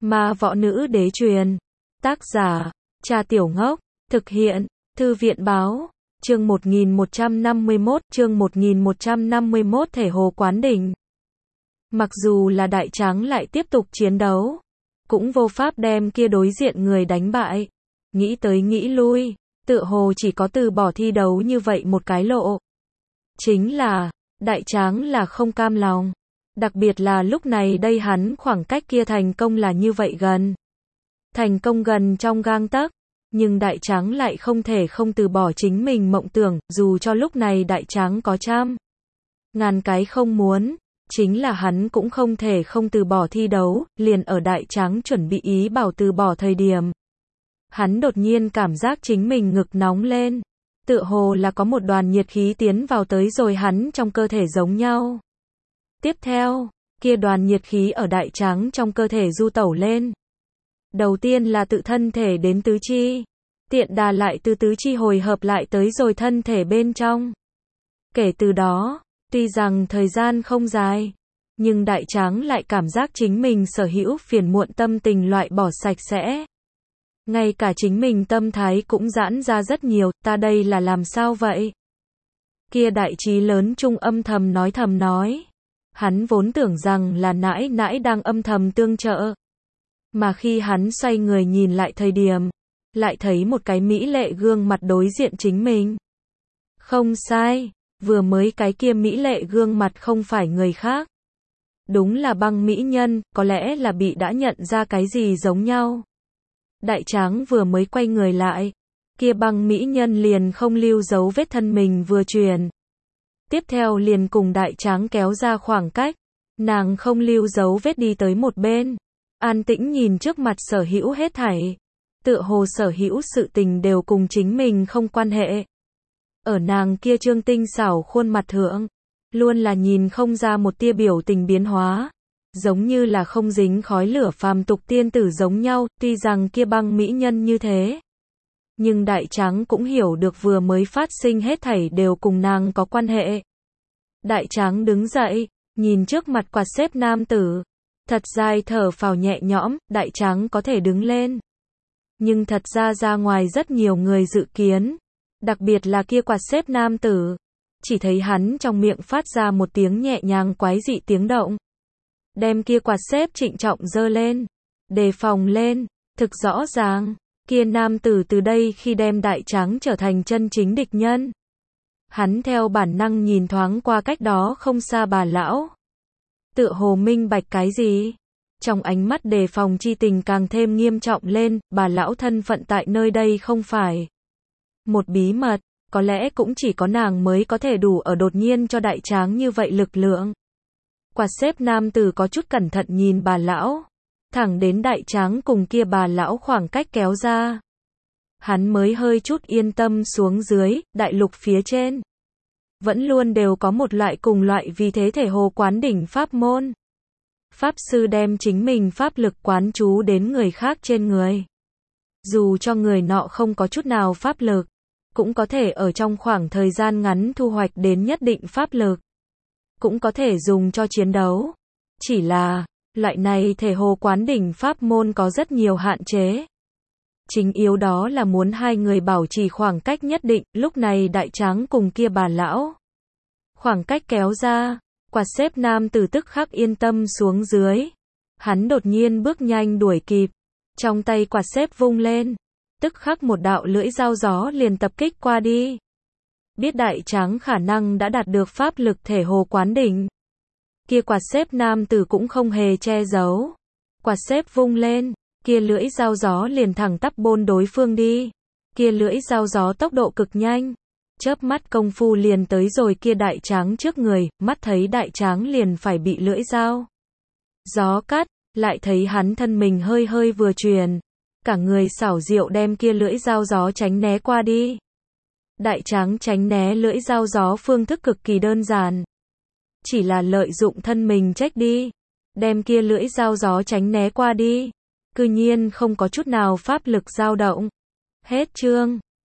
Ma võ nữ đế truyền. Tác giả, Trà Tiểu Ngốc. Thực hiện, Thư viện báo. Chương 1151, Thể Hồ Quán Đỉnh. Mặc dù là Đại Tráng lại tiếp tục chiến đấu, cũng vô pháp đem kia đối diện người đánh bại. Nghĩ tới nghĩ lui, tựa hồ chỉ có từ bỏ thi đấu như vậy một cái lộ. Chính là, Đại Tráng là không cam lòng. Đặc biệt là lúc này đây hắn khoảng cách kia thành công là như vậy gần. Thành công gần trong gang tấc, nhưng Đại Tráng lại không thể không từ bỏ chính mình mộng tưởng, dù cho lúc này Đại Tráng có trăm ngàn cái không muốn, chính là hắn cũng không thể không từ bỏ thi đấu, liền ở Đại Tráng chuẩn bị ý bảo từ bỏ thời điểm. Hắn đột nhiên cảm giác chính mình ngực nóng lên, tựa hồ là có một đoàn nhiệt khí tiến vào tới rồi hắn trong cơ thể giống nhau. Tiếp theo, kia đoàn nhiệt khí ở Đại Tráng trong cơ thể du tẩu lên. Đầu tiên là tự thân thể đến tứ chi, tiện đà lại từ tứ chi hồi hợp lại tới rồi thân thể bên trong. Kể từ đó, tuy rằng thời gian không dài, nhưng Đại Tráng lại cảm giác chính mình sở hữu phiền muộn tâm tình loại bỏ sạch sẽ. Ngay cả chính mình tâm thái cũng giãn ra rất nhiều, ta đây là làm sao vậy? Kia đại trí lớn trung âm thầm nói. Hắn vốn tưởng rằng là nãi nãi đang âm thầm tương trợ. Mà khi hắn xoay người nhìn lại thời điểm, lại thấy một cái mỹ lệ gương mặt đối diện chính mình. Không sai, vừa mới cái kia mỹ lệ gương mặt không phải người khác. Đúng là Băng mỹ nhân, có lẽ là bị đã nhận ra cái gì giống nhau. Đại Tráng vừa mới quay người lại, kia Băng mỹ nhân liền không lưu dấu vết thân mình vừa chuyển. Tiếp theo liền cùng Đại Tráng kéo ra khoảng cách, nàng không lưu dấu vết đi tới một bên, an tĩnh nhìn trước mặt sở hữu hết thảy, tựa hồ sở hữu sự tình đều cùng chính mình không quan hệ. Ở nàng kia trương tinh xảo khuôn mặt thượng, luôn là nhìn không ra một tia biểu tình biến hóa, giống như là không dính khói lửa phàm tục tiên tử giống nhau, tuy rằng kia Băng mỹ nhân như thế. Nhưng Đại Tráng cũng hiểu được vừa mới phát sinh hết thảy đều cùng nàng có quan hệ. Đại Tráng đứng dậy, nhìn trước mặt quạt xếp nam tử. Thật dài thở phào nhẹ nhõm, Đại Tráng có thể đứng lên. Nhưng thật ra ngoài rất nhiều người dự kiến. Đặc biệt là kia quạt xếp nam tử. Chỉ thấy hắn trong miệng phát ra một tiếng nhẹ nhàng quái dị tiếng động. Đem kia quạt xếp trịnh trọng giơ lên. Đề phòng lên, thực rõ ràng. Kia nam tử từ đây khi đem Đại Tráng trở thành chân chính địch nhân. Hắn theo bản năng nhìn thoáng qua cách đó không xa bà lão. Tựa hồ minh bạch cái gì? Trong ánh mắt đề phòng chi tình càng thêm nghiêm trọng lên, bà lão thân phận tại nơi đây không phải một bí mật, có lẽ cũng chỉ có nàng mới có thể đủ ở đột nhiên cho Đại Tráng như vậy lực lượng. Quạt xếp nam tử có chút cẩn thận nhìn bà lão. Thẳng đến Đại Tráng cùng kia bà lão khoảng cách kéo ra. Hắn mới hơi chút yên tâm xuống dưới, đại lục phía trên. Vẫn luôn đều có một loại cùng loại vì thế thể hồ quán đỉnh pháp môn. Pháp sư đem chính mình pháp lực quán chú đến người khác trên người. Dù cho người nọ không có chút nào pháp lực, cũng có thể ở trong khoảng thời gian ngắn thu hoạch đến nhất định pháp lực. Cũng có thể dùng cho chiến đấu. Chỉ là loại này thể hồ quán đỉnh pháp môn có rất nhiều hạn chế. Chính yếu đó là muốn hai người bảo trì khoảng cách nhất định, lúc này Đại Tráng cùng kia bà lão. Khoảng cách kéo ra, quạt xếp nam tử tức khắc yên tâm xuống dưới. Hắn đột nhiên bước nhanh đuổi kịp, trong tay quạt xếp vung lên, tức khắc một đạo lưỡi dao gió liền tập kích qua đi. Biết Đại Tráng khả năng đã đạt được pháp lực thể hồ quán đỉnh. Kia quạt xếp nam tử cũng không hề che giấu. Quạt xếp vung lên, kia lưỡi dao gió liền thẳng tắp bôn đối phương đi. Kia lưỡi dao gió tốc độ cực nhanh. Chớp mắt công phu liền tới rồi kia Đại Tráng trước người, mắt thấy Đại Tráng liền phải bị lưỡi dao gió cắt, lại thấy hắn thân mình hơi hơi vừa chuyển. Cả người xảo diệu đem kia lưỡi dao gió tránh né qua đi. Đại Tráng tránh né lưỡi dao gió phương thức cực kỳ đơn giản. Chỉ là lợi dụng thân mình trách đi, đem kia lưỡi dao gió tránh né qua đi, cư nhiên không có chút nào pháp lực dao động. Hết chương.